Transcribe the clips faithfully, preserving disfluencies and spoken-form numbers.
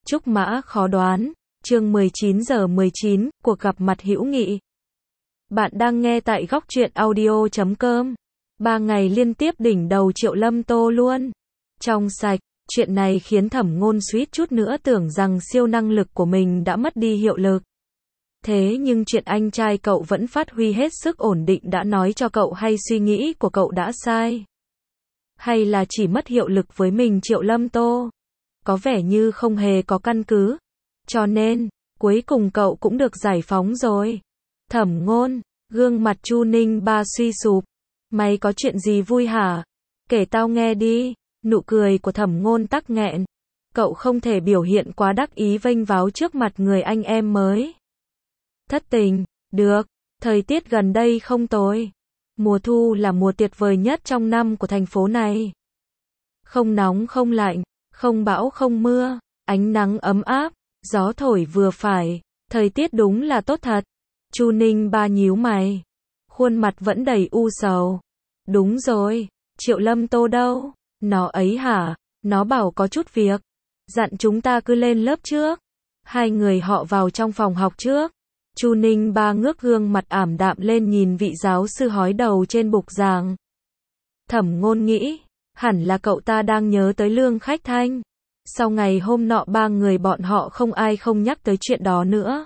Trúc mã khó đoán, chương mười chín giờ mười chín, cuộc gặp mặt hữu nghị. Bạn đang nghe tại góc truyện audio chấm com. Ba ngày liên tiếp đỉnh đầu Triệu Lâm Tô luôn. Trong sạch, chuyện này khiến Thẩm Ngôn suýt chút nữa tưởng rằng siêu năng lực của mình đã mất đi hiệu lực. Thế nhưng chuyện anh trai cậu vẫn phát huy hết sức ổn định đã nói cho cậu hay suy nghĩ của cậu đã sai? Hay là chỉ mất hiệu lực với mình Triệu Lâm Tô? Có vẻ như không hề có căn cứ. Cho nên, cuối cùng cậu cũng được giải phóng rồi. Thẩm Ngôn, gương mặt Chu Ninh Ba suy sụp. Mày có chuyện gì vui hả? Kể tao nghe đi. Nụ cười của Thẩm Ngôn tắc nghẹn. Cậu không thể biểu hiện quá đắc ý vênh váo trước mặt người anh em mới. Thất tình, được, thời tiết gần đây không tồi. Mùa thu là mùa tuyệt vời nhất trong năm của thành phố này. Không nóng không lạnh, không bão không mưa, ánh nắng ấm áp, gió thổi vừa phải, thời tiết đúng là tốt thật. Chu Ninh Ba nhíu mày, khuôn mặt vẫn đầy u sầu. Đúng rồi, Triệu Lâm Tô đâu? Nó ấy hả? Nó bảo có chút việc, dặn chúng ta cứ lên lớp trước. Hai người họ vào trong phòng học trước. Chu Ninh Ba ngước gương mặt ảm đạm lên nhìn vị giáo sư hói đầu trên bục giảng. Thẩm Ngôn nghĩ, hẳn là cậu ta đang nhớ tới Lương Khách Thanh. Sau ngày hôm nọ ba người bọn họ không ai không nhắc tới chuyện đó nữa.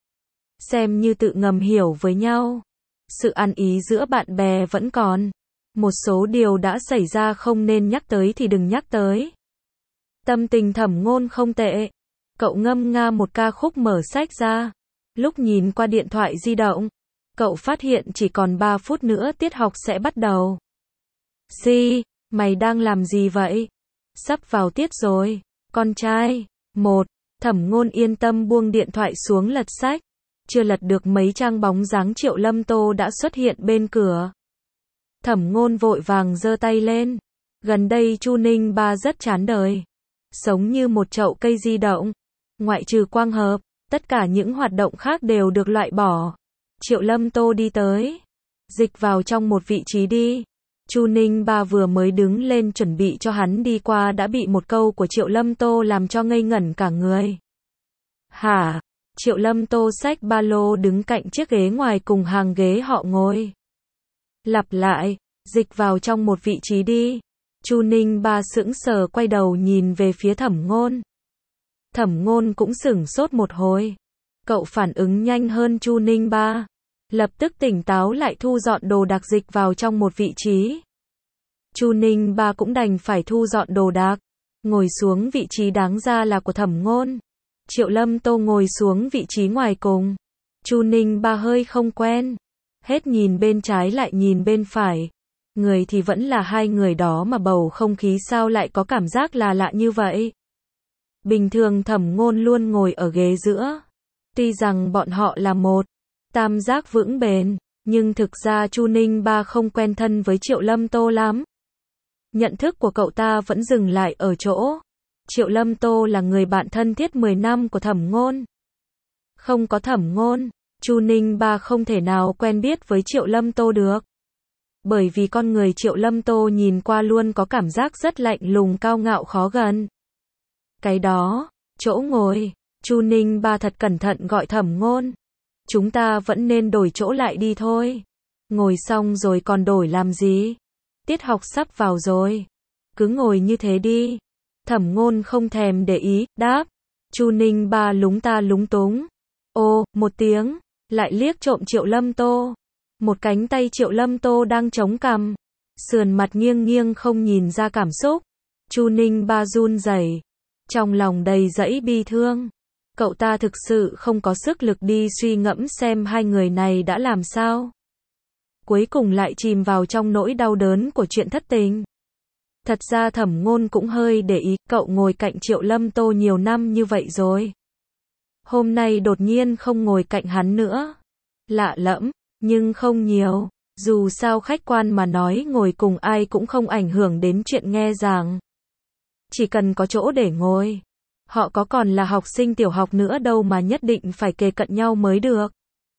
Xem như tự ngầm hiểu với nhau. Sự ăn ý giữa bạn bè vẫn còn. Một số điều đã xảy ra không nên nhắc tới thì đừng nhắc tới. Tâm tình Thẩm Ngôn không tệ. Cậu ngâm nga một ca khúc mở sách ra. Lúc nhìn qua điện thoại di động, cậu phát hiện chỉ còn ba phút nữa tiết học sẽ bắt đầu. Si, mày đang làm gì vậy? Sắp vào tiết rồi, con trai. Một, Thẩm Ngôn yên tâm buông điện thoại xuống lật sách. Chưa lật được mấy trang bóng dáng Triệu Lâm Tô đã xuất hiện bên cửa. Thẩm Ngôn vội vàng giơ tay lên. Gần đây Chu Ninh Ba rất chán đời. Sống như một chậu cây di động. Ngoại trừ quang hợp, tất cả những hoạt động khác đều được loại bỏ. Triệu Lâm Tô đi tới. Dịch vào trong một vị trí đi. Chu Ninh Ba vừa mới đứng lên chuẩn bị cho hắn đi qua đã bị một câu của Triệu Lâm Tô làm cho ngây ngẩn cả người. Hả? Triệu Lâm Tô xách ba lô đứng cạnh chiếc ghế ngoài cùng hàng ghế họ ngồi. Lặp lại, dịch vào trong một vị trí đi. Chu Ninh Ba sững sờ quay đầu nhìn về phía Thẩm Ngôn. Thẩm Ngôn cũng sửng sốt một hồi. Cậu phản ứng nhanh hơn Chu Ninh Ba. Lập tức tỉnh táo lại thu dọn đồ đạc dịch vào trong một vị trí. Chu Ninh Ba cũng đành phải thu dọn đồ đạc. Ngồi xuống vị trí đáng ra là của Thẩm Ngôn. Triệu Lâm Tô ngồi xuống vị trí ngoài cùng. Chu Ninh Ba hơi không quen. Hết nhìn bên trái lại nhìn bên phải. Người thì vẫn là hai người đó mà bầu không khí sao lại có cảm giác là lạ như vậy. Bình thường Thẩm Ngôn luôn ngồi ở ghế giữa. Tuy rằng bọn họ là một tam giác vững bền, nhưng thực ra Chu Ninh Ba không quen thân với Triệu Lâm Tô lắm. Nhận thức của cậu ta vẫn dừng lại ở chỗ Triệu Lâm Tô là người bạn thân thiết mười năm của Thẩm Ngôn. Không có Thẩm Ngôn, Chu Ninh Ba không thể nào quen biết với Triệu Lâm Tô được. Bởi vì con người Triệu Lâm Tô nhìn qua luôn có cảm giác rất lạnh lùng cao ngạo khó gần. Cái đó, chỗ ngồi, Chu Ninh Ba thật cẩn thận gọi Thẩm Ngôn. Chúng ta vẫn nên đổi chỗ lại đi thôi. Ngồi xong rồi còn đổi làm gì? Tiết học sắp vào rồi. Cứ ngồi như thế đi. Thẩm Ngôn không thèm để ý, đáp. Chu Ninh Ba lúng ta lúng túng. Ô, một tiếng, lại liếc trộm Triệu Lâm Tô. Một cánh tay Triệu Lâm Tô đang chống cằm. Sườn mặt nghiêng nghiêng không nhìn ra cảm xúc. Chu Ninh Ba run rẩy. Trong lòng đầy dẫy bi thương. Cậu ta thực sự không có sức lực đi suy ngẫm xem hai người này đã làm sao. Cuối cùng lại chìm vào trong nỗi đau đớn của chuyện thất tình. Thật ra Thẩm Ngôn cũng hơi để ý, cậu ngồi cạnh Triệu Lâm Tô nhiều năm như vậy rồi. Hôm nay đột nhiên không ngồi cạnh hắn nữa. Lạ lẫm, nhưng không nhiều. Dù sao khách quan mà nói ngồi cùng ai cũng không ảnh hưởng đến chuyện nghe giảng. Chỉ cần có chỗ để ngồi. Họ có còn là học sinh tiểu học nữa đâu mà nhất định phải kề cận nhau mới được.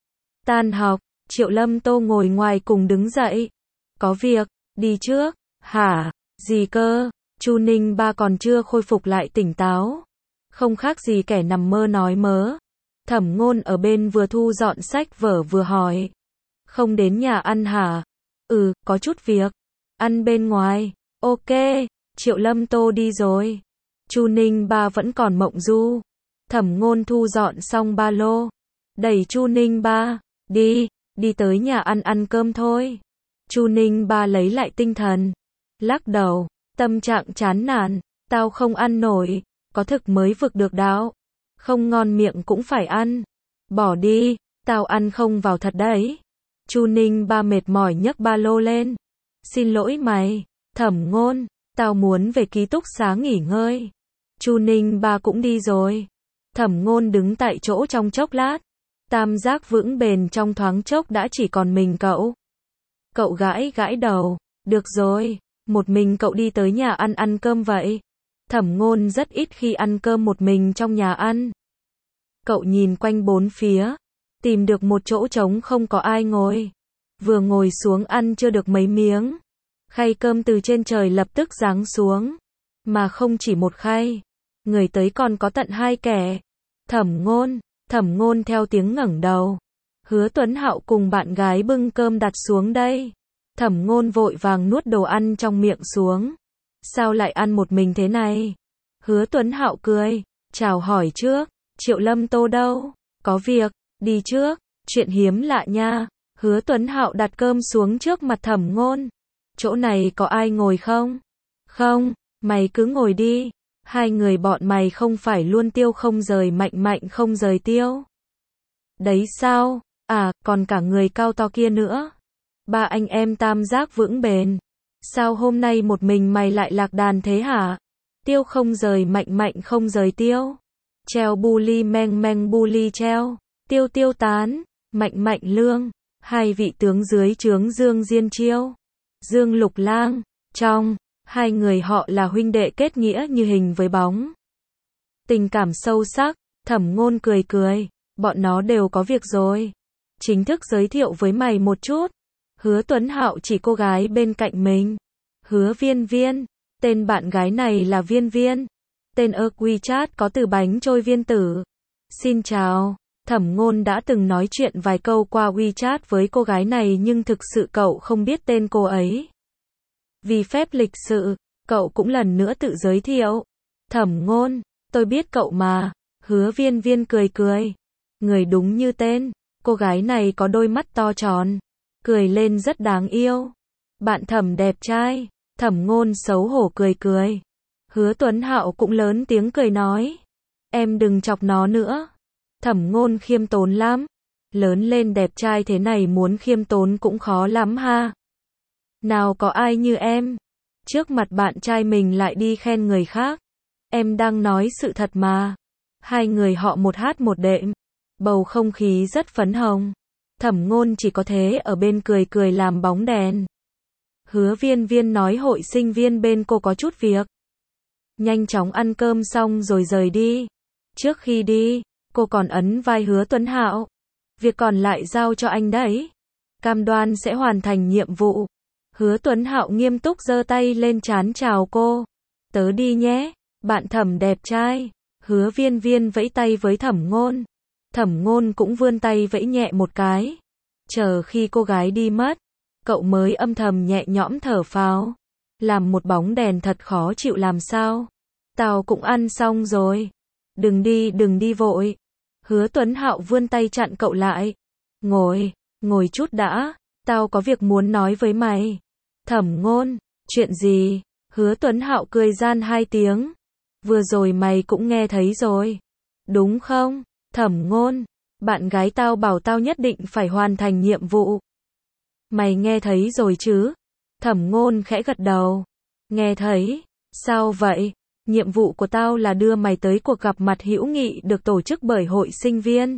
Tan học, Triệu Lâm Tô ngồi ngoài cùng đứng dậy. Có việc, đi trước. Hả? Gì cơ? Chu Ninh Ba còn chưa khôi phục lại tỉnh táo. Không khác gì kẻ nằm mơ nói mớ. Thẩm Ngôn ở bên vừa thu dọn sách vở vừa hỏi. Không đến nhà ăn hả? Ừ, có chút việc. Ăn bên ngoài. Ok, Triệu Lâm Tô đi rồi. Chu Ninh Ba vẫn còn mộng du. Thẩm Ngôn thu dọn xong ba lô. Đẩy Chu Ninh Ba. Đi, đi tới nhà ăn ăn cơm thôi. Chu Ninh Ba lấy lại tinh thần. Lắc đầu, tâm trạng chán nản. Tao không ăn nổi. Có thực mới vực được đạo. Không ngon miệng cũng phải ăn. Bỏ đi, tao ăn không vào thật đấy. Chu Ninh Ba mệt mỏi nhấc ba lô lên. Xin lỗi mày, Thẩm Ngôn, tao muốn về ký túc xá nghỉ ngơi. Chu Ninh Ba cũng đi rồi. Thẩm Ngôn đứng tại chỗ trong chốc lát. Tam giác vững bền trong thoáng chốc đã chỉ còn mình cậu. Cậu gãi gãi đầu. Được rồi, một mình cậu đi tới nhà ăn ăn cơm vậy. Thẩm Ngôn rất ít khi ăn cơm một mình trong nhà ăn. Cậu nhìn quanh bốn phía, tìm được một chỗ trống không có ai ngồi. Vừa ngồi xuống ăn chưa được mấy miếng. Khay cơm từ trên trời lập tức giáng xuống. Mà không chỉ một khay. Người tới còn có tận hai kẻ. Thẩm Ngôn, Thẩm Ngôn theo tiếng ngẩng đầu. Hứa Tuấn Hạo cùng bạn gái bưng cơm đặt xuống đây. Thẩm Ngôn vội vàng nuốt đồ ăn trong miệng xuống. Sao lại ăn một mình thế này? Hứa Tuấn Hạo cười, chào hỏi trước, Triệu Lâm Tô đâu? Có việc, đi trước, chuyện hiếm lạ nha. Hứa Tuấn Hạo đặt cơm xuống trước mặt Thẩm Ngôn. Chỗ này có ai ngồi không? Không, mày cứ ngồi đi. Hai người bọn mày không phải luôn Tiêu không rời Mạnh Mạnh không rời Tiêu. Đấy sao? À, còn cả người cao to kia nữa. Ba anh em tam giác vững bền. Sao hôm nay một mình mày lại lạc đàn thế hả? Tiêu không rời Mạnh Mạnh không rời Tiêu. Treo bully meng meng bully treo. Tiêu tiêu tán. Mạnh Mạnh lương. Hai vị tướng dưới trướng Dương Diên Chiêu. Dương Lục Lang. Trong. Hai người họ là huynh đệ kết nghĩa như hình với bóng. Tình cảm sâu sắc. Thẩm Ngôn cười cười. Bọn nó đều có việc rồi. Chính thức giới thiệu với mày một chút. Hứa Tuấn Hạo chỉ cô gái bên cạnh mình. Hứa Viên Viên. Tên bạn gái này là Viên Viên. Tên ở WeChat có từ bánh trôi viên tử. Xin chào. Thẩm Ngôn đã từng nói chuyện vài câu qua WeChat với cô gái này nhưng thực sự cậu không biết tên cô ấy. Vì phép lịch sự, cậu cũng lần nữa tự giới thiệu. Thẩm Ngôn, tôi biết cậu mà. Hứa Viên Viên cười cười. Người đúng như tên. Cô gái này có đôi mắt to tròn. Cười lên rất đáng yêu. Bạn Thẩm đẹp trai. Thẩm Ngôn xấu hổ cười cười. Hứa Tuấn Hạo cũng lớn tiếng cười nói. Em đừng chọc nó nữa. Thẩm Ngôn khiêm tốn lắm. Lớn lên đẹp trai thế này muốn khiêm tốn cũng khó lắm ha. Nào có ai như em. Trước mặt bạn trai mình lại đi khen người khác. Em đang nói sự thật mà. Hai người họ một hát một đệm. Bầu không khí rất phấn hồng. Thẩm Ngôn chỉ có thế ở bên cười cười làm bóng đèn. Hứa Viên Viên nói hội sinh viên bên cô có chút việc. Nhanh chóng ăn cơm xong rồi rời đi. Trước khi đi, cô còn ấn vai Hứa Tuấn Hạo. Việc còn lại giao cho anh đấy. Cam đoan sẽ hoàn thành nhiệm vụ. Hứa Tuấn Hạo nghiêm túc giơ tay lên trán chào cô. Tớ đi nhé, bạn Thẩm đẹp trai. Hứa Viên Viên vẫy tay với Thẩm Ngôn. Thẩm Ngôn cũng vươn tay vẫy nhẹ một cái. Chờ khi cô gái đi mất, cậu mới âm thầm nhẹ nhõm thở phào. Làm một bóng đèn thật khó chịu làm sao. Tao cũng ăn xong rồi. Đừng đi, đừng đi vội. Hứa Tuấn Hạo vươn tay chặn cậu lại. Ngồi, ngồi chút đã. Tao có việc muốn nói với mày. Thẩm Ngôn, chuyện gì? Hứa Tuấn Hạo cười gian hai tiếng. Vừa rồi mày cũng nghe thấy rồi. Đúng không? Thẩm Ngôn, bạn gái tao bảo tao nhất định phải hoàn thành nhiệm vụ. Mày nghe thấy rồi chứ? Thẩm Ngôn khẽ gật đầu. Nghe thấy. Sao vậy? Nhiệm vụ của tao là đưa mày tới cuộc gặp mặt hữu nghị được tổ chức bởi hội sinh viên.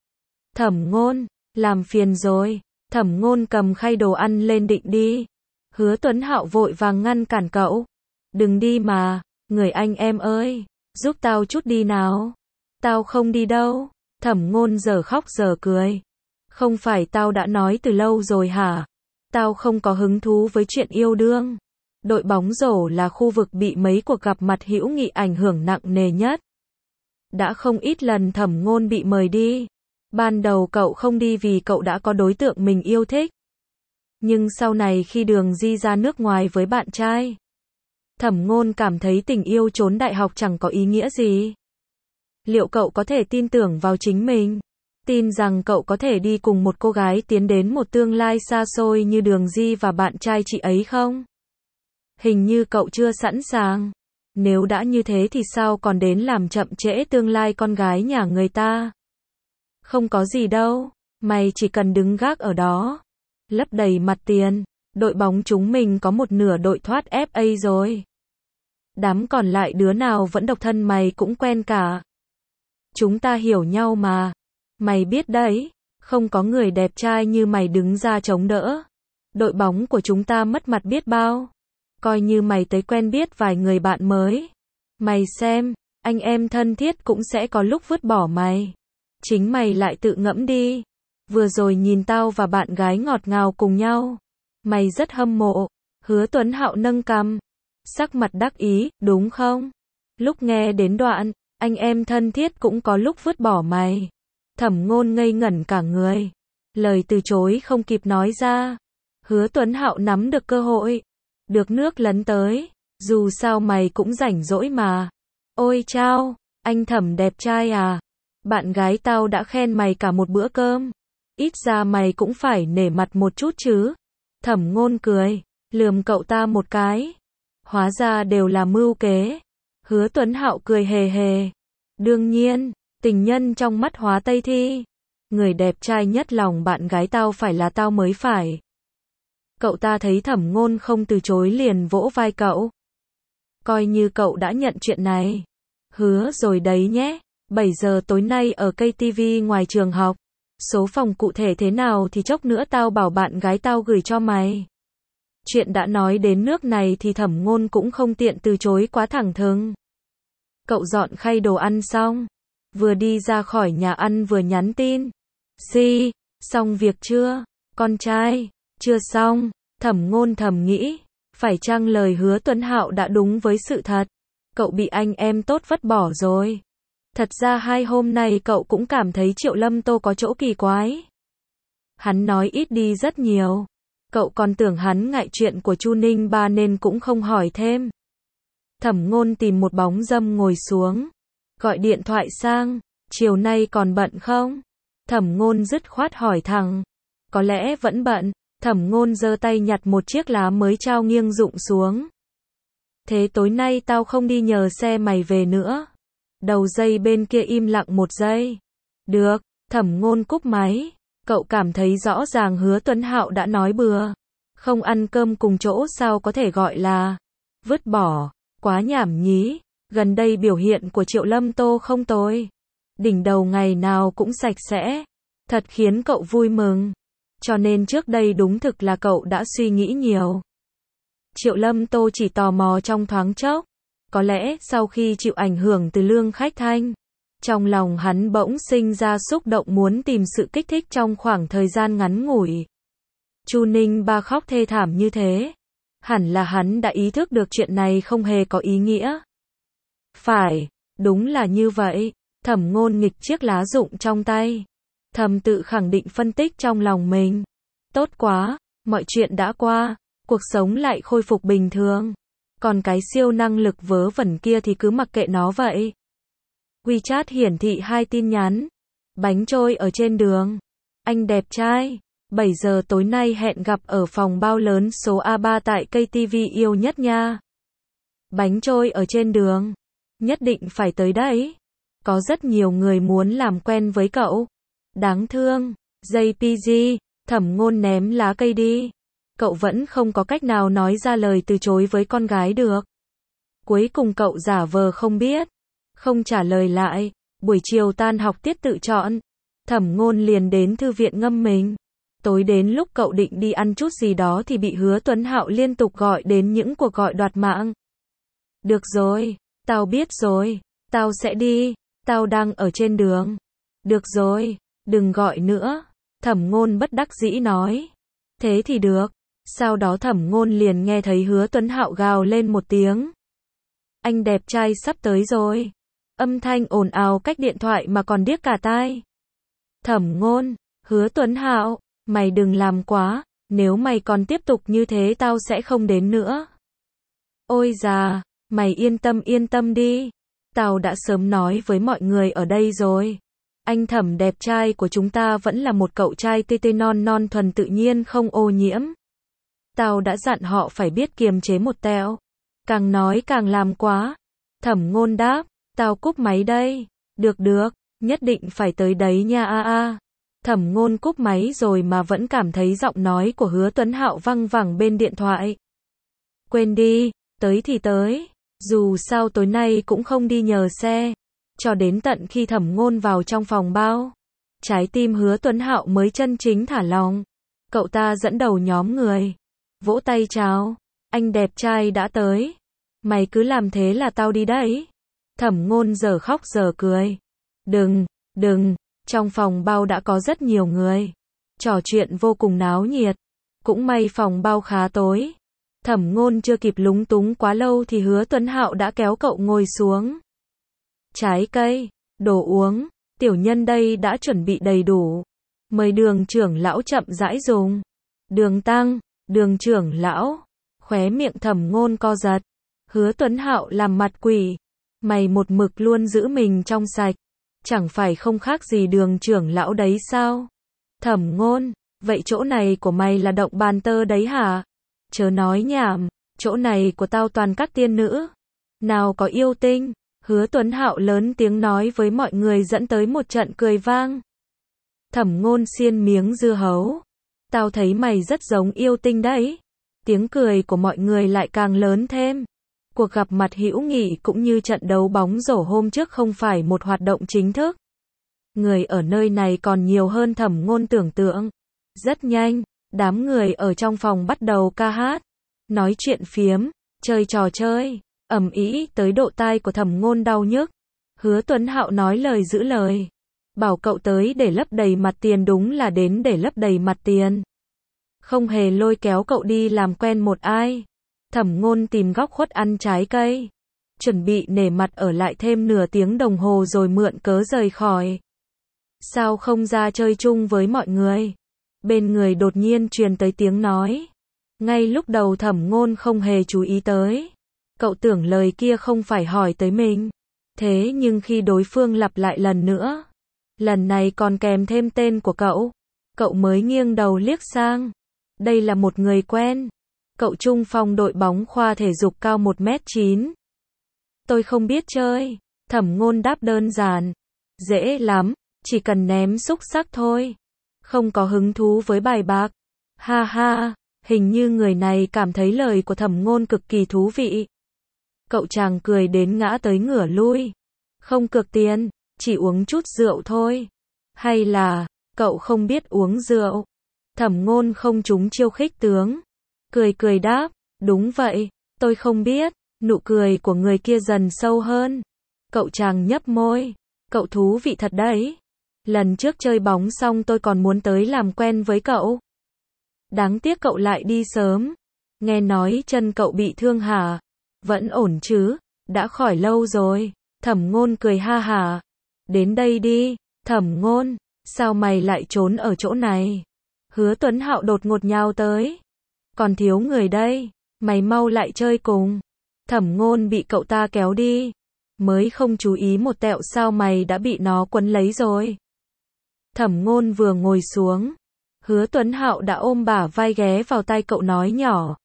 Thẩm Ngôn, làm phiền rồi. Thẩm Ngôn cầm khay đồ ăn lên định đi. Hứa Tuấn Hạo vội vàng ngăn cản cậu. Đừng đi mà, người anh em ơi, giúp tao chút đi nào. Tao không đi đâu. Thẩm Ngôn giờ khóc giờ cười. Không phải tao đã nói từ lâu rồi hả? Tao không có hứng thú với chuyện yêu đương. Đội bóng rổ là khu vực bị mấy cuộc gặp mặt hữu nghị ảnh hưởng nặng nề nhất. Đã không ít lần Thẩm Ngôn bị mời đi. Ban đầu cậu không đi vì cậu đã có đối tượng mình yêu thích. Nhưng sau này khi Đường Di ra nước ngoài với bạn trai, Thẩm Ngôn cảm thấy tình yêu trốn đại học chẳng có ý nghĩa gì. Liệu cậu có thể tin tưởng vào chính mình? Tin rằng cậu có thể đi cùng một cô gái tiến đến một tương lai xa xôi như Đường Di và bạn trai chị ấy không? Hình như cậu chưa sẵn sàng. Nếu đã như thế thì sao còn đến làm chậm trễ tương lai con gái nhà người ta? Không có gì đâu, mày chỉ cần đứng gác ở đó, lấp đầy mặt tiền. Đội bóng chúng mình có một nửa đội thoát ép a rồi. Đám còn lại đứa nào vẫn độc thân mày cũng quen cả. Chúng ta hiểu nhau mà. Mày biết đấy, không có người đẹp trai như mày đứng ra chống đỡ. Đội bóng của chúng ta mất mặt biết bao. Coi như mày tới quen biết vài người bạn mới. Mày xem, anh em thân thiết cũng sẽ có lúc vứt bỏ mày. Chính mày lại tự ngẫm đi. Vừa rồi nhìn tao và bạn gái ngọt ngào cùng nhau. Mày rất hâm mộ. Hứa Tuấn Hạo nâng cằm, sắc mặt đắc ý, đúng không? Lúc nghe đến đoạn, anh em thân thiết cũng có lúc vứt bỏ mày. Thẩm Ngôn ngây ngẩn cả người. Lời từ chối không kịp nói ra. Hứa Tuấn Hạo nắm được cơ hội. Được nước lấn tới. Dù sao mày cũng rảnh rỗi mà. Ôi chao, anh Thẩm đẹp trai à. Bạn gái tao đã khen mày cả một bữa cơm. Ít ra mày cũng phải nể mặt một chút chứ. Thẩm Ngôn cười, lườm cậu ta một cái. Hóa ra đều là mưu kế. Hứa Tuấn Hạo cười hề hề. Đương nhiên, tình nhân trong mắt Hóa Tây Thi. Người đẹp trai nhất lòng bạn gái tao phải là tao mới phải. Cậu ta thấy Thẩm Ngôn không từ chối liền vỗ vai cậu. Coi như cậu đã nhận chuyện này. Hứa rồi đấy nhé. bảy giờ tối nay ở ca tê vê ngoài trường học. Số phòng cụ thể thế nào thì chốc nữa tao bảo bạn gái tao gửi cho mày. Chuyện đã nói đến nước này thì Thẩm Ngôn cũng không tiện từ chối quá thẳng thừng. Cậu dọn khay đồ ăn xong. Vừa đi ra khỏi nhà ăn vừa nhắn tin. Si, xong việc chưa? Con trai, chưa xong. Thẩm Ngôn thầm nghĩ. Phải chăng lời Hứa Tuấn Hạo đã đúng với sự thật? Cậu bị anh em tốt vứt bỏ rồi. Thật ra hai hôm nay cậu cũng cảm thấy Triệu Lâm Tô có chỗ kỳ quái. Hắn nói ít đi rất nhiều. Cậu còn tưởng hắn ngại chuyện của Chu Ninh Ba nên cũng không hỏi thêm. Thẩm Ngôn tìm một bóng râm ngồi xuống. Gọi điện thoại sang. Chiều nay còn bận không? Thẩm Ngôn dứt khoát hỏi thẳng. Có lẽ vẫn bận. Thẩm Ngôn giơ tay nhặt một chiếc lá mới trao nghiêng rụng xuống. Thế tối nay tao không đi nhờ xe mày về nữa. Đầu dây bên kia im lặng một giây. Được, Thẩm Ngôn cúp máy. Cậu cảm thấy rõ ràng Hứa Tuấn Hạo đã nói bừa. Không ăn cơm cùng chỗ sao có thể gọi là vứt bỏ, quá nhảm nhí. Gần đây biểu hiện của Triệu Lâm Tô không tồi. Đỉnh đầu ngày nào cũng sạch sẽ. Thật khiến cậu vui mừng. Cho nên trước đây đúng thực là cậu đã suy nghĩ nhiều. Triệu Lâm Tô chỉ tò mò trong thoáng chốc. Có lẽ sau khi chịu ảnh hưởng từ Lương Khách Thanh, trong lòng hắn bỗng sinh ra xúc động muốn tìm sự kích thích trong khoảng thời gian ngắn ngủi. Chu Ninh Ba khóc thê thảm như thế. Hẳn là hắn đã ý thức được chuyện này không hề có ý nghĩa. Phải, đúng là như vậy. Thẩm Ngôn nghịch chiếc lá rụng trong tay. Thầm tự khẳng định phân tích trong lòng mình. Tốt quá, mọi chuyện đã qua, cuộc sống lại khôi phục bình thường. Còn cái siêu năng lực vớ vẩn kia thì cứ mặc kệ nó vậy. WeChat hiển thị hai tin nhắn. Bánh trôi ở trên đường. Anh đẹp trai. bảy giờ tối nay hẹn gặp ở phòng bao lớn số a ba tại ca tê vê yêu nhất nha. Bánh trôi ở trên đường. Nhất định phải tới đấy. Có rất nhiều người muốn làm quen với cậu. Đáng thương. gi pê giê. Thẩm Ngôn ném lá cây đi. Cậu vẫn không có cách nào nói ra lời từ chối với con gái được. Cuối cùng cậu giả vờ không biết. Không trả lời lại. Buổi chiều tan học tiết tự chọn. Thẩm Ngôn liền đến thư viện ngâm mình. Tối đến lúc cậu định đi ăn chút gì đó thì bị Hứa Tuấn Hạo liên tục gọi đến những cuộc gọi đoạt mạng. Được rồi, tao biết rồi. Tao sẽ đi. Tao đang ở trên đường. Được rồi, đừng gọi nữa. Thẩm Ngôn bất đắc dĩ nói. Thế thì được. Sau đó Thẩm Ngôn liền nghe thấy Hứa Tuấn Hạo gào lên một tiếng. Anh đẹp trai sắp tới rồi. Âm thanh ồn ào cách điện thoại mà còn điếc cả tai. Thẩm Ngôn, Hứa Tuấn Hạo, mày đừng làm quá, nếu mày còn tiếp tục như thế tao sẽ không đến nữa. Ôi già, mày yên tâm yên tâm đi. Tao đã sớm nói với mọi người ở đây rồi. Anh Thẩm đẹp trai của chúng ta vẫn là một cậu trai tê tê non non thuần tự nhiên không ô nhiễm. Tao đã dặn họ phải biết kiềm chế một tẹo. Càng nói càng làm quá. Thẩm Ngôn đáp, tao cúp máy đây. Được được, nhất định phải tới đấy nha a a. Thẩm Ngôn cúp máy rồi mà vẫn cảm thấy giọng nói của Hứa Tuấn Hạo văng vẳng bên điện thoại. Quên đi, tới thì tới. Dù sao tối nay cũng không đi nhờ xe. Cho đến tận khi Thẩm Ngôn vào trong phòng bao, trái tim Hứa Tuấn Hạo mới chân chính thả lỏng. Cậu ta dẫn đầu nhóm người, vỗ tay chào, anh đẹp trai đã tới. Mày cứ làm thế là tao đi đấy. Thẩm Ngôn giờ khóc giờ cười. Đừng, đừng, trong phòng bao đã có rất nhiều người. Trò chuyện vô cùng náo nhiệt. Cũng may phòng bao khá tối. Thẩm Ngôn chưa kịp lúng túng quá lâu thì Hứa Tuấn Hạo đã kéo cậu ngồi xuống. Trái cây, đồ uống, tiểu nhân đây đã chuẩn bị đầy đủ. Mời Đường trưởng lão chậm rãi dùng. Đường Tăng, Đường trưởng lão. Khóe miệng Thẩm Ngôn co giật. Hứa Tuấn Hạo làm mặt quỷ. Mày một mực luôn giữ mình trong sạch. Chẳng phải không khác gì Đường trưởng lão đấy sao? Thẩm Ngôn, vậy chỗ này của mày là động bàn tơ đấy hả? Chớ nói nhảm, chỗ này của tao toàn các tiên nữ. Nào có yêu tinh. Hứa Tuấn Hạo lớn tiếng nói với mọi người dẫn tới một trận cười vang. Thẩm Ngôn xiên miếng dưa hấu. Tao thấy mày rất giống yêu tinh đấy. Tiếng cười của mọi người lại càng lớn thêm. Cuộc gặp mặt hữu nghị cũng như trận đấu bóng rổ hôm trước không phải một hoạt động chính thức. Người ở nơi này còn nhiều hơn Thẩm Ngôn tưởng tượng. Rất nhanh, đám người ở trong phòng bắt đầu ca hát, nói chuyện phiếm, chơi trò chơi, ầm ĩ tới độ tai của Thẩm Ngôn đau nhức. Hứa Tuấn Hạo nói lời giữ lời. Bảo cậu tới để lấp đầy mặt tiền đúng là đến để lấp đầy mặt tiền. Không hề lôi kéo cậu đi làm quen một ai. Thẩm Ngôn tìm góc khuất ăn trái cây. Chuẩn bị nể mặt ở lại thêm nửa tiếng đồng hồ rồi mượn cớ rời khỏi. Sao không ra chơi chung với mọi người? Bên người đột nhiên truyền tới tiếng nói. Ngay lúc đầu Thẩm Ngôn không hề chú ý tới. Cậu tưởng lời kia không phải hỏi tới mình. Thế nhưng khi đối phương lặp lại lần nữa, lần này còn kèm thêm tên của cậu, cậu mới nghiêng đầu liếc sang. Đây là một người quen. Cậu trung phong đội bóng khoa thể dục cao một mét chín. Tôi không biết chơi. Thẩm Ngôn đáp đơn giản. Dễ lắm, chỉ cần ném xúc xắc thôi. Không có hứng thú với bài bạc. Ha ha, hình như người này cảm thấy lời của Thẩm Ngôn cực kỳ thú vị. Cậu chàng cười đến ngã tới ngửa lui. Không cược tiền, chỉ uống chút rượu thôi. Hay là, cậu không biết uống rượu? Thẩm Ngôn không trúng chiêu khích tướng. Cười cười đáp, đúng vậy, tôi không biết. Nụ cười của người kia dần sâu hơn. Cậu chàng nhấp môi. Cậu thú vị thật đấy. Lần trước chơi bóng xong tôi còn muốn tới làm quen với cậu. Đáng tiếc cậu lại đi sớm. Nghe nói chân cậu bị thương hả? Vẫn ổn chứ? Đã khỏi lâu rồi. Thẩm Ngôn cười ha hả. Đến đây đi. Thẩm Ngôn, sao mày lại trốn ở chỗ này? Hứa Tuấn Hạo đột ngột nhào tới. Còn thiếu người đây. Mày mau lại chơi cùng. Thẩm Ngôn bị cậu ta kéo đi. Mới không chú ý một tẹo sao mày đã bị nó quấn lấy rồi. Thẩm Ngôn vừa ngồi xuống. Hứa Tuấn Hạo đã ôm bả vai ghé vào tai cậu nói nhỏ.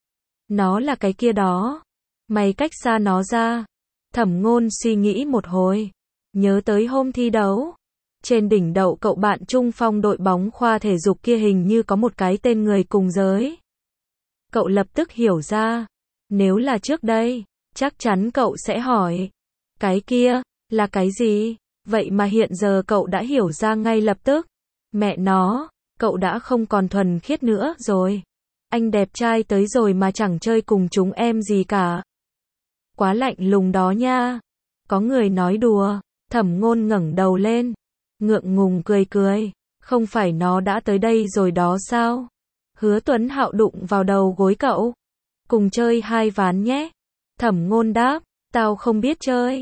Nó là cái kia đó. Mày cách xa nó ra. Thẩm Ngôn suy nghĩ một hồi. Nhớ tới hôm thi đấu. Trên đỉnh đầu cậu bạn trung phong đội bóng khoa thể dục kia hình như có một cái tên người cùng giới. Cậu lập tức hiểu ra. Nếu là trước đây, chắc chắn cậu sẽ hỏi. Cái kia, là cái gì? Vậy mà hiện giờ cậu đã hiểu ra ngay lập tức. Mẹ nó, cậu đã không còn thuần khiết nữa rồi. Anh đẹp trai tới rồi mà chẳng chơi cùng chúng em gì cả. Quá lạnh lùng đó nha. Có người nói đùa. Thẩm Ngôn ngẩng đầu lên. Ngượng ngùng cười cười. Không phải nó đã tới đây rồi đó sao? Hứa Tuấn Hạo đụng vào đầu gối cậu. Cùng chơi hai ván nhé. Thẩm Ngôn đáp. Tao không biết chơi.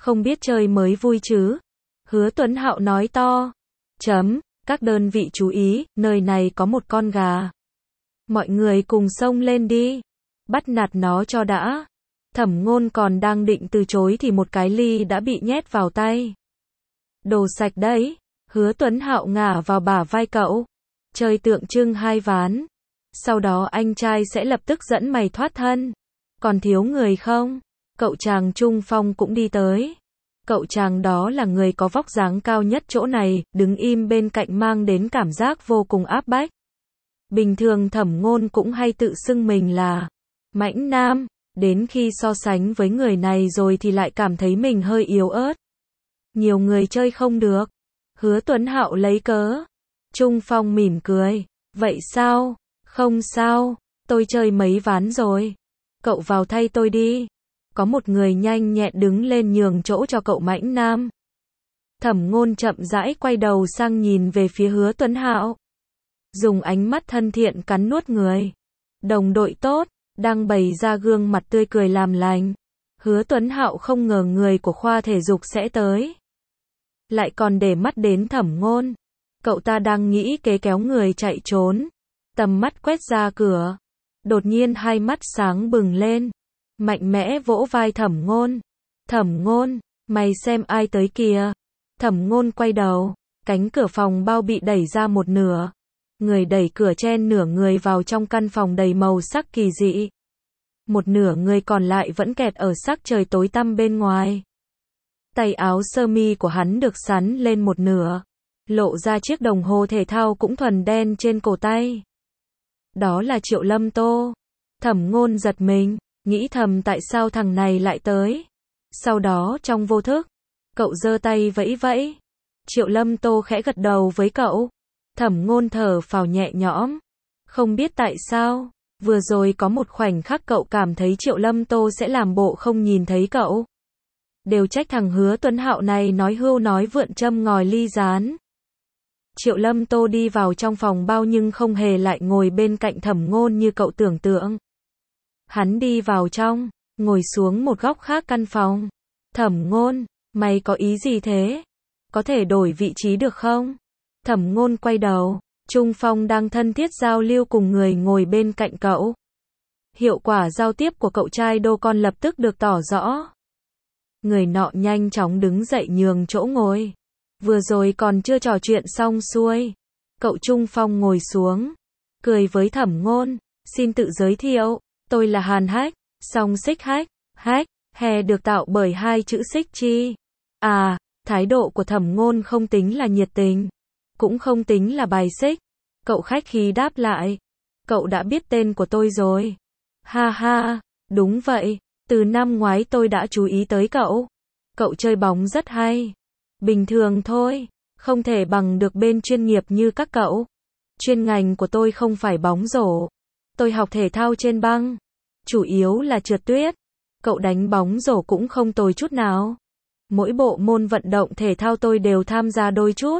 Không biết chơi mới vui chứ. Hứa Tuấn Hạo nói to. Chấm, các đơn vị chú ý, nơi này có một con gà. Mọi người cùng xông lên đi. Bắt nạt nó cho đã. Thẩm Ngôn còn đang định từ chối thì một cái ly đã bị nhét vào tay. Đồ sạch đấy. Hứa Tuấn Hạo ngả vào bả vai cậu. Chơi tượng trưng hai ván. Sau đó anh trai sẽ lập tức dẫn mày thoát thân. Còn thiếu người không? Cậu chàng Trung Phong cũng đi tới. Cậu chàng đó là người có vóc dáng cao nhất chỗ này, đứng im bên cạnh mang đến cảm giác vô cùng áp bách. Bình thường Thẩm Ngôn cũng hay tự xưng mình là mãnh nam, đến khi so sánh với người này rồi thì lại cảm thấy mình hơi yếu ớt. Nhiều người chơi không được. Hứa Tuấn Hạo lấy cớ. Trung Phong mỉm cười. Vậy sao? Không sao, tôi chơi mấy ván rồi. Cậu vào thay tôi đi. Có một người nhanh nhẹn đứng lên nhường chỗ cho cậu mãnh nam. Thẩm Ngôn chậm rãi quay đầu sang nhìn về phía Hứa Tuấn Hạo. Dùng ánh mắt thân thiện cắn nuốt người. Đồng đội tốt, đang bày ra gương mặt tươi cười làm lành. Hứa Tuấn Hạo không ngờ người của khoa thể dục sẽ tới. Lại còn để mắt đến Thẩm Ngôn. Cậu ta đang nghĩ kế kéo người chạy trốn. Tầm mắt quét ra cửa. Đột nhiên hai mắt sáng bừng lên. Mạnh mẽ vỗ vai Thẩm Ngôn. Thẩm Ngôn, mày xem ai tới kìa. Thẩm Ngôn quay đầu. Cánh cửa phòng bao bị đẩy ra một nửa. Người đẩy cửa chen nửa người vào trong căn phòng đầy màu sắc kỳ dị. Một nửa người còn lại vẫn kẹt ở sắc trời tối tăm bên ngoài. Tay áo sơ mi của hắn được xắn lên một nửa. Lộ ra chiếc đồng hồ thể thao cũng thuần đen trên cổ tay. Đó là Triệu Lâm Tô. Thẩm Ngôn giật mình, nghĩ thầm tại sao thằng này lại tới. Sau đó trong vô thức, cậu giơ tay vẫy vẫy. Triệu Lâm Tô khẽ gật đầu với cậu. Thẩm Ngôn thở phào nhẹ nhõm. Không biết tại sao, vừa rồi có một khoảnh khắc cậu cảm thấy Triệu Lâm Tô sẽ làm bộ không nhìn thấy cậu. Đều trách thằng Hứa Tuấn Hạo này nói hưu nói vượn châm ngòi ly gián. Triệu Lâm Tô đi vào trong phòng bao nhưng không hề lại ngồi bên cạnh Thẩm Ngôn như cậu tưởng tượng. Hắn đi vào trong, ngồi xuống một góc khác căn phòng. Thẩm Ngôn, mày có ý gì thế? Có thể đổi vị trí được không? Thẩm Ngôn quay đầu, Trung Phong đang thân thiết giao lưu cùng người ngồi bên cạnh cậu. Hiệu quả giao tiếp của cậu trai đô con lập tức được tỏ rõ. Người nọ nhanh chóng đứng dậy nhường chỗ ngồi. Vừa rồi còn chưa trò chuyện xong xuôi. Cậu Trung Phong ngồi xuống, cười với Thẩm Ngôn. Xin tự giới thiệu, tôi là Hàn Hách, song xích hách, hách, hè được tạo bởi hai chữ xích chi. À, thái độ của Thẩm Ngôn không tính là nhiệt tình, cũng không tính là bài xích. Cậu khách khí đáp lại. Cậu đã biết tên của tôi rồi. Ha ha, đúng vậy, từ năm ngoái tôi đã chú ý tới cậu. Cậu chơi bóng rất hay. Bình thường thôi, không thể bằng được bên chuyên nghiệp như các cậu. Chuyên ngành của tôi không phải bóng rổ. Tôi học thể thao trên băng. Chủ yếu là trượt tuyết. Cậu đánh bóng rổ cũng không tồi chút nào. Mỗi bộ môn vận động thể thao tôi đều tham gia đôi chút.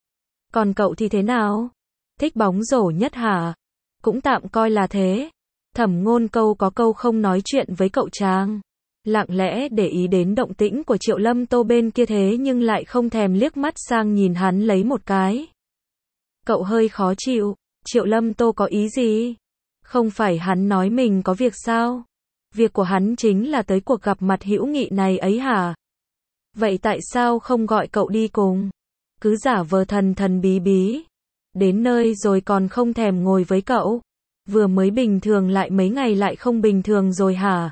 Còn cậu thì thế nào? Thích bóng rổ nhất hả? Cũng tạm coi là thế. Thẩm Ngôn câu có câu không nói chuyện với cậu chàng. Lặng lẽ để ý đến động tĩnh của Triệu Lâm Tô bên kia thế nhưng lại không thèm liếc mắt sang nhìn hắn lấy một cái. Cậu hơi khó chịu. Triệu Lâm Tô có ý gì? Không phải hắn nói mình có việc sao? Việc của hắn chính là tới cuộc gặp mặt hữu nghị này ấy hả? Vậy tại sao không gọi cậu đi cùng? Cứ giả vờ thần thần bí bí. Đến nơi rồi còn không thèm ngồi với cậu. Vừa mới bình thường lại mấy ngày lại không bình thường rồi hả?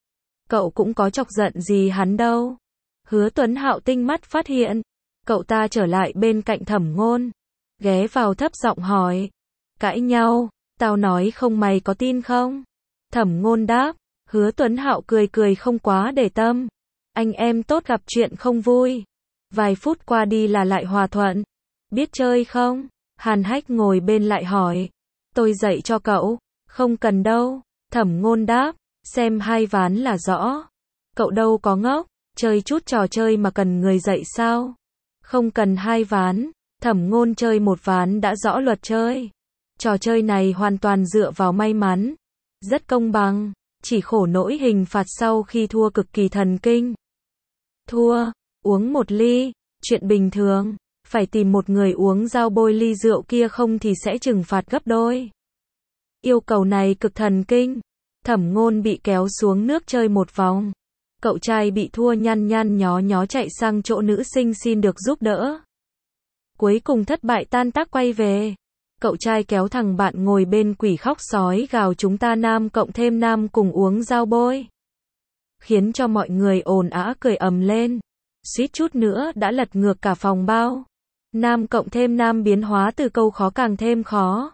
Cậu cũng có chọc giận gì hắn đâu. Hứa Tuấn Hạo tinh mắt phát hiện. Cậu ta trở lại bên cạnh Thẩm Ngôn. Ghé vào thấp giọng hỏi. Cãi nhau, tao nói không mày có tin không? Thẩm Ngôn đáp. Hứa Tuấn Hạo cười cười không quá để tâm. Anh em tốt gặp chuyện không vui. Vài phút qua đi là lại hòa thuận. Biết chơi không? Hàn Hách ngồi bên lại hỏi. Tôi dạy cho cậu. Không cần đâu. Thẩm Ngôn đáp. Xem hai ván là rõ. Cậu đâu có ngốc. Chơi chút trò chơi mà cần người dạy sao? Không cần hai ván. Thẩm Ngôn chơi một ván đã rõ luật chơi. Trò chơi này hoàn toàn dựa vào may mắn. Rất công bằng. Chỉ khổ nỗi hình phạt sau khi thua cực kỳ thần kinh. Thua, uống một ly, chuyện bình thường, phải tìm một người uống dao bôi ly rượu kia không thì sẽ trừng phạt gấp đôi. Yêu cầu này cực thần kinh. Thẩm Ngôn bị kéo xuống nước chơi một vòng. Cậu trai bị thua nhăn nhăn nhó nhó chạy sang chỗ nữ sinh xin được giúp đỡ. Cuối cùng thất bại tan tác quay về. Cậu trai kéo thằng bạn ngồi bên quỷ khóc sói gào chúng ta nam cộng thêm nam cùng uống dao bôi. Khiến cho mọi người ồn ào cười ầm lên. Suýt chút nữa đã lật ngược cả phòng bao. Nam cộng thêm nam biến hóa từ câu khó càng thêm khó.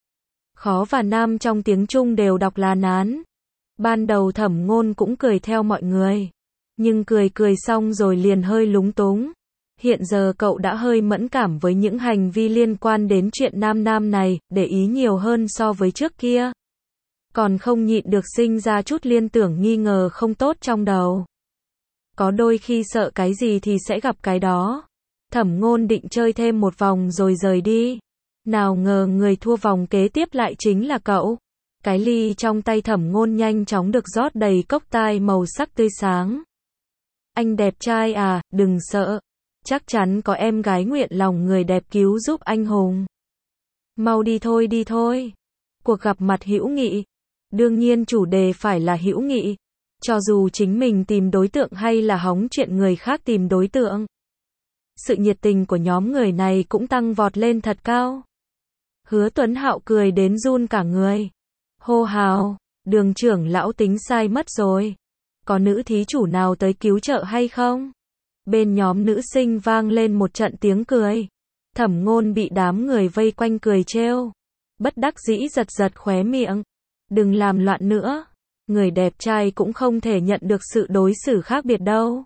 Khó và nam trong tiếng Trung đều đọc là nán. Ban đầu Thẩm Ngôn cũng cười theo mọi người. Nhưng cười cười xong rồi liền hơi lúng túng. Hiện giờ cậu đã hơi mẫn cảm với những hành vi liên quan đến chuyện nam nam này, để ý nhiều hơn so với trước kia. Còn không nhịn được sinh ra chút liên tưởng nghi ngờ không tốt trong đầu. Có đôi khi sợ cái gì thì sẽ gặp cái đó. Thẩm Ngôn định chơi thêm một vòng rồi rời đi. Nào ngờ người thua vòng kế tiếp lại chính là cậu. Cái ly trong tay Thẩm Ngôn nhanh chóng được rót đầy cốc tai màu sắc tươi sáng. Anh đẹp trai à, đừng sợ. Chắc chắn có em gái nguyện lòng người đẹp cứu giúp anh hùng. Mau đi thôi đi thôi. Cuộc gặp mặt hữu nghị. Đương nhiên chủ đề phải là hữu nghị. Cho dù chính mình tìm đối tượng hay là hóng chuyện người khác tìm đối tượng. Sự nhiệt tình của nhóm người này cũng tăng vọt lên thật cao. Hứa Tuấn Hạo cười đến run cả người. Hô hào, Đường trưởng lão tính sai mất rồi. Có nữ thí chủ nào tới cứu trợ hay không? Bên nhóm nữ sinh vang lên một trận tiếng cười. Thẩm Ngôn bị đám người vây quanh cười trêu. Bất đắc dĩ giật giật khóe miệng. Đừng làm loạn nữa. Người đẹp trai cũng không thể nhận được sự đối xử khác biệt đâu.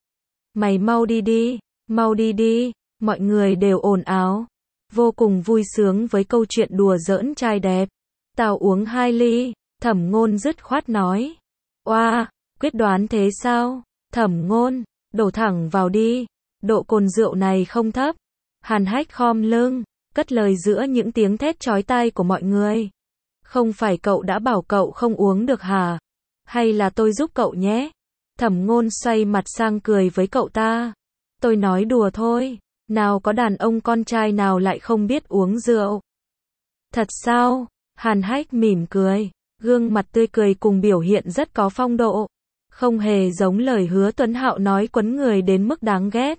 Mày mau đi đi, mau đi đi. Mọi người đều ồn ào. Vô cùng vui sướng với câu chuyện đùa giỡn trai đẹp. Tao uống hai ly. Thẩm Ngôn dứt khoát nói. Oa, quyết đoán thế sao? Thẩm Ngôn, đổ thẳng vào đi. Độ cồn rượu này không thấp. Hàn Hách khom lưng, cất lời giữa những tiếng thét chói tai của mọi người. Không phải cậu đã bảo cậu không uống được hả? Hay là tôi giúp cậu nhé? Thẩm Ngôn xoay mặt sang cười với cậu ta. Tôi nói đùa thôi. Nào có đàn ông con trai nào lại không biết uống rượu. Thật sao? Hàn Hách mỉm cười. Gương mặt tươi cười cùng biểu hiện rất có phong độ. Không hề giống lời Hứa Tuấn Hạo nói quấn người đến mức đáng ghét.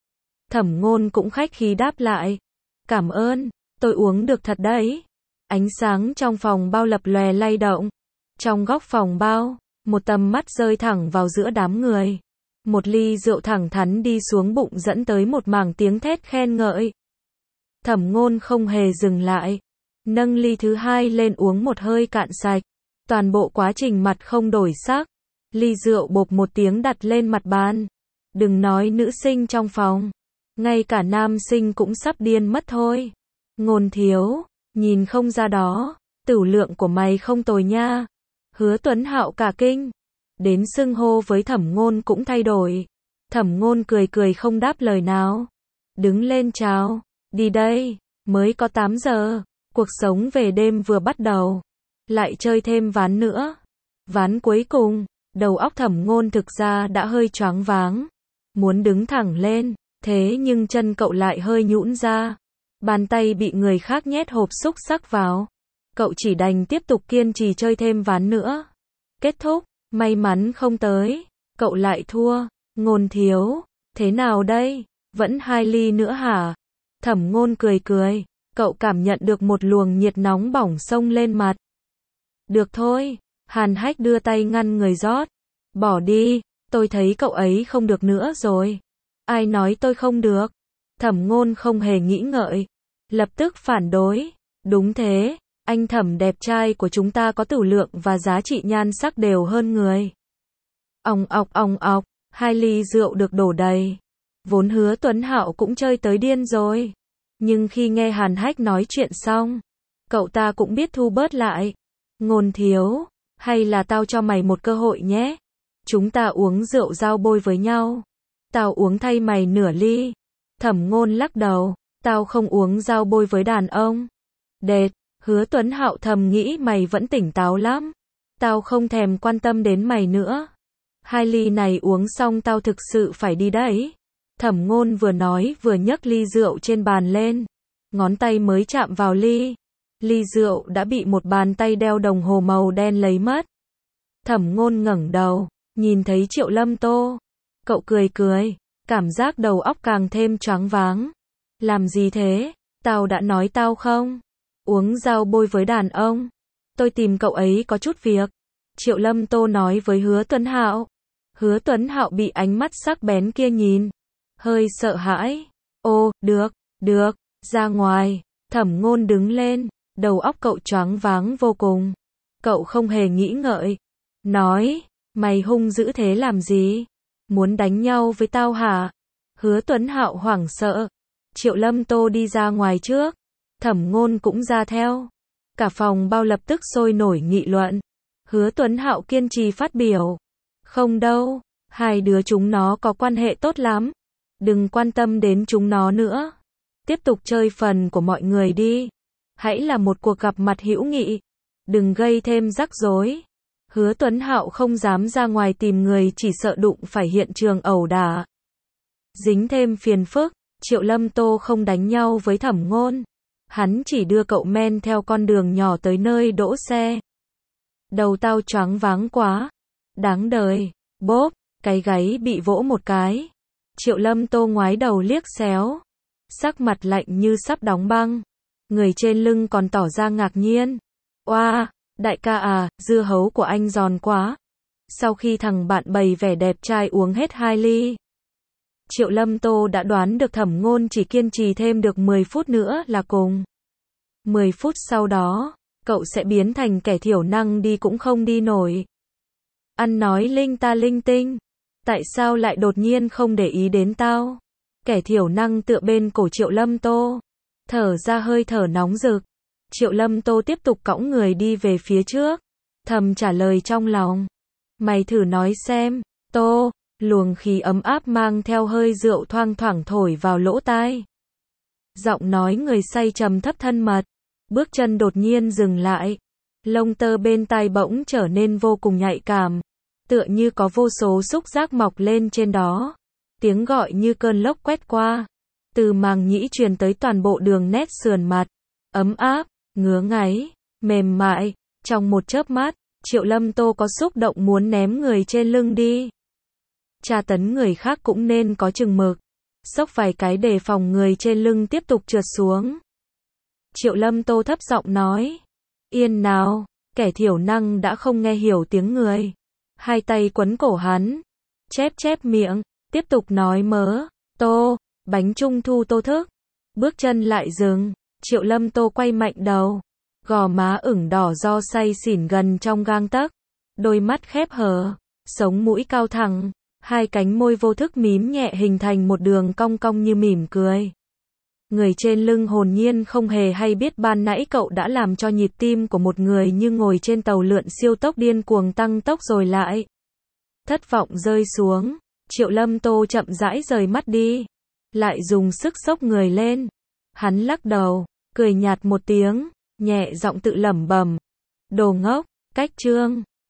Thẩm Ngôn cũng khách khí đáp lại. Cảm ơn, tôi uống được thật đấy. Ánh sáng trong phòng bao lập lòe lay động. Trong góc phòng bao, một tầm mắt rơi thẳng vào giữa đám người. Một ly rượu thẳng thắn đi xuống bụng dẫn tới một mảng tiếng thét khen ngợi. Thẩm Ngôn không hề dừng lại. Nâng ly thứ hai lên uống một hơi cạn sạch. Toàn bộ quá trình mặt không đổi sắc. Ly rượu bộp một tiếng đặt lên mặt bàn. Đừng nói nữ sinh trong phòng. Ngay cả nam sinh cũng sắp điên mất thôi. Ngôn thiếu, nhìn không ra đó. Tửu lượng của mày không tồi nha. Hứa Tuấn Hạo cả kinh. Đến xưng hô với Thẩm Ngôn cũng thay đổi. Thẩm Ngôn cười cười không đáp lời nào. Đứng lên chào. Đi đây. Mới có tám giờ. Cuộc sống về đêm vừa bắt đầu. Lại chơi thêm ván nữa. Ván cuối cùng. Đầu óc Thẩm Ngôn thực ra đã hơi choáng váng. Muốn đứng thẳng lên. Thế nhưng chân cậu lại hơi nhũn ra. Bàn tay bị người khác nhét hộp xúc xắc vào. Cậu chỉ đành tiếp tục kiên trì chơi thêm ván nữa. Kết thúc. May mắn không tới. Cậu lại thua. Ngôn thiếu. Thế nào đây? Vẫn hai ly nữa hả? Thẩm Ngôn cười cười. Cậu cảm nhận được một luồng nhiệt nóng bỏng xông lên mặt. Được thôi. Hàn Hách đưa tay ngăn người rót. Bỏ đi. Tôi thấy cậu ấy không được nữa rồi. Ai nói tôi không được? Thẩm Ngôn không hề nghĩ ngợi. Lập tức phản đối. Đúng thế. Anh Thẩm đẹp trai của chúng ta có tửu lượng và giá trị nhan sắc đều hơn người. Òng ọc òng ọc. Hai ly rượu được đổ đầy. Vốn Hứa Tuấn Hạo cũng chơi tới điên rồi. Nhưng khi nghe Hàn Hách nói chuyện xong. Cậu ta cũng biết thu bớt lại. Ngôn thiếu. Hay là tao cho mày một cơ hội nhé. Chúng ta uống rượu giao bôi với nhau. Tao uống thay mày nửa ly. Thẩm Ngôn lắc đầu. Tao không uống giao bôi với đàn ông. Đệt. Hứa Tuấn Hạo thầm nghĩ mày vẫn tỉnh táo lắm. Tao không thèm quan tâm đến mày nữa. Hai ly này uống xong tao thực sự phải đi đấy. Thẩm Ngôn vừa nói vừa nhấc ly rượu trên bàn lên. Ngón tay mới chạm vào ly. Ly rượu đã bị một bàn tay đeo đồng hồ màu đen lấy mất. Thẩm Ngôn ngẩng đầu, nhìn thấy Triệu Lâm Tô. Cậu cười cười, cảm giác đầu óc càng thêm choáng váng. Làm gì thế? Tao đã nói tao không uống rau bôi với đàn ông. Tôi tìm cậu ấy có chút việc. Triệu Lâm Tô nói với Hứa Tuấn Hạo. Hứa Tuấn Hạo bị ánh mắt sắc bén kia nhìn, hơi sợ hãi. Ô, được, được, ra ngoài. Thẩm Ngôn đứng lên, đầu óc cậu choáng váng vô cùng. Cậu không hề nghĩ ngợi, nói, mày hung dữ thế làm gì? Muốn đánh nhau với tao hả? Hứa Tuấn Hạo hoảng sợ. Triệu Lâm Tô đi ra ngoài trước, Thẩm Ngôn cũng ra theo. Cả phòng bao lập tức sôi nổi nghị luận. Hứa Tuấn Hạo kiên trì phát biểu. Không đâu, hai đứa chúng nó có quan hệ tốt lắm. Đừng quan tâm đến chúng nó nữa. Tiếp tục chơi phần của mọi người đi. Hãy là một cuộc gặp mặt hữu nghị. Đừng gây thêm rắc rối. Hứa Tuấn Hạo không dám ra ngoài tìm người, chỉ sợ đụng phải hiện trường ẩu đả, dính thêm phiền phức. Triệu Lâm Tô không đánh nhau với Thẩm Ngôn. Hắn chỉ đưa cậu men theo con đường nhỏ tới nơi đỗ xe. Đầu tao choáng váng quá. Đáng đời. Bốp, cái gáy bị vỗ một cái. Triệu Lâm Tô ngoái đầu liếc xéo. Sắc mặt lạnh như sắp đóng băng. Người trên lưng còn tỏ ra ngạc nhiên. Oa, đại ca à, dưa hấu của anh giòn quá. Sau khi thằng bạn bày vẻ đẹp trai uống hết hai ly, Triệu Lâm Tô đã đoán được Thẩm Ngôn chỉ kiên trì thêm được mười phút nữa là cùng. mười phút sau đó, cậu sẽ biến thành kẻ thiểu năng đi cũng không đi nổi. Ăn nói linh ta linh tinh. Tại sao lại đột nhiên không để ý đến tao? Kẻ thiểu năng tựa bên cổ Triệu Lâm Tô, thở ra hơi thở nóng rực. Triệu Lâm Tô tiếp tục cõng người đi về phía trước, thầm trả lời trong lòng. Mày thử nói xem, Tô. Luồng khí ấm áp mang theo hơi rượu thoang thoảng thổi vào lỗ tai. Giọng nói người say trầm thấp thân mật. Bước chân đột nhiên dừng lại. Lông tơ bên tai bỗng trở nên vô cùng nhạy cảm. Tựa như có vô số xúc giác mọc lên trên đó. Tiếng gọi như cơn lốc quét qua. Từ màng nhĩ truyền tới toàn bộ đường nét sườn mặt. Ấm áp, ngứa ngáy, mềm mại. Trong một chớp mắt, Triệu Lâm Tô có xúc động muốn ném người trên lưng đi. Tra tấn người khác cũng nên có chừng mực. Xốc vài cái để phòng người trên lưng tiếp tục trượt xuống. Triệu Lâm Tô thấp giọng nói. Yên nào, kẻ thiểu năng đã không nghe hiểu tiếng người. Hai tay quấn cổ hắn. Chép chép miệng, tiếp tục nói mớ. Tô, bánh trung thu Tô thức. Bước chân lại dừng. Triệu Lâm Tô quay mạnh đầu. Gò má ửng đỏ do say xỉn gần trong gang tấc. Đôi mắt khép hờ. Sống mũi cao thẳng. Hai cánh môi vô thức mím nhẹ hình thành một đường cong cong như mỉm cười. Người trên lưng hồn nhiên không hề hay biết ban nãy cậu đã làm cho nhịp tim của một người như ngồi trên tàu lượn siêu tốc điên cuồng tăng tốc rồi lại. Thất vọng rơi xuống, Triệu Lâm Tô chậm rãi rời mắt đi. Lại dùng sức xốc người lên. Hắn lắc đầu, cười nhạt một tiếng, nhẹ giọng tự lẩm bẩm. Đồ ngốc, cách chương.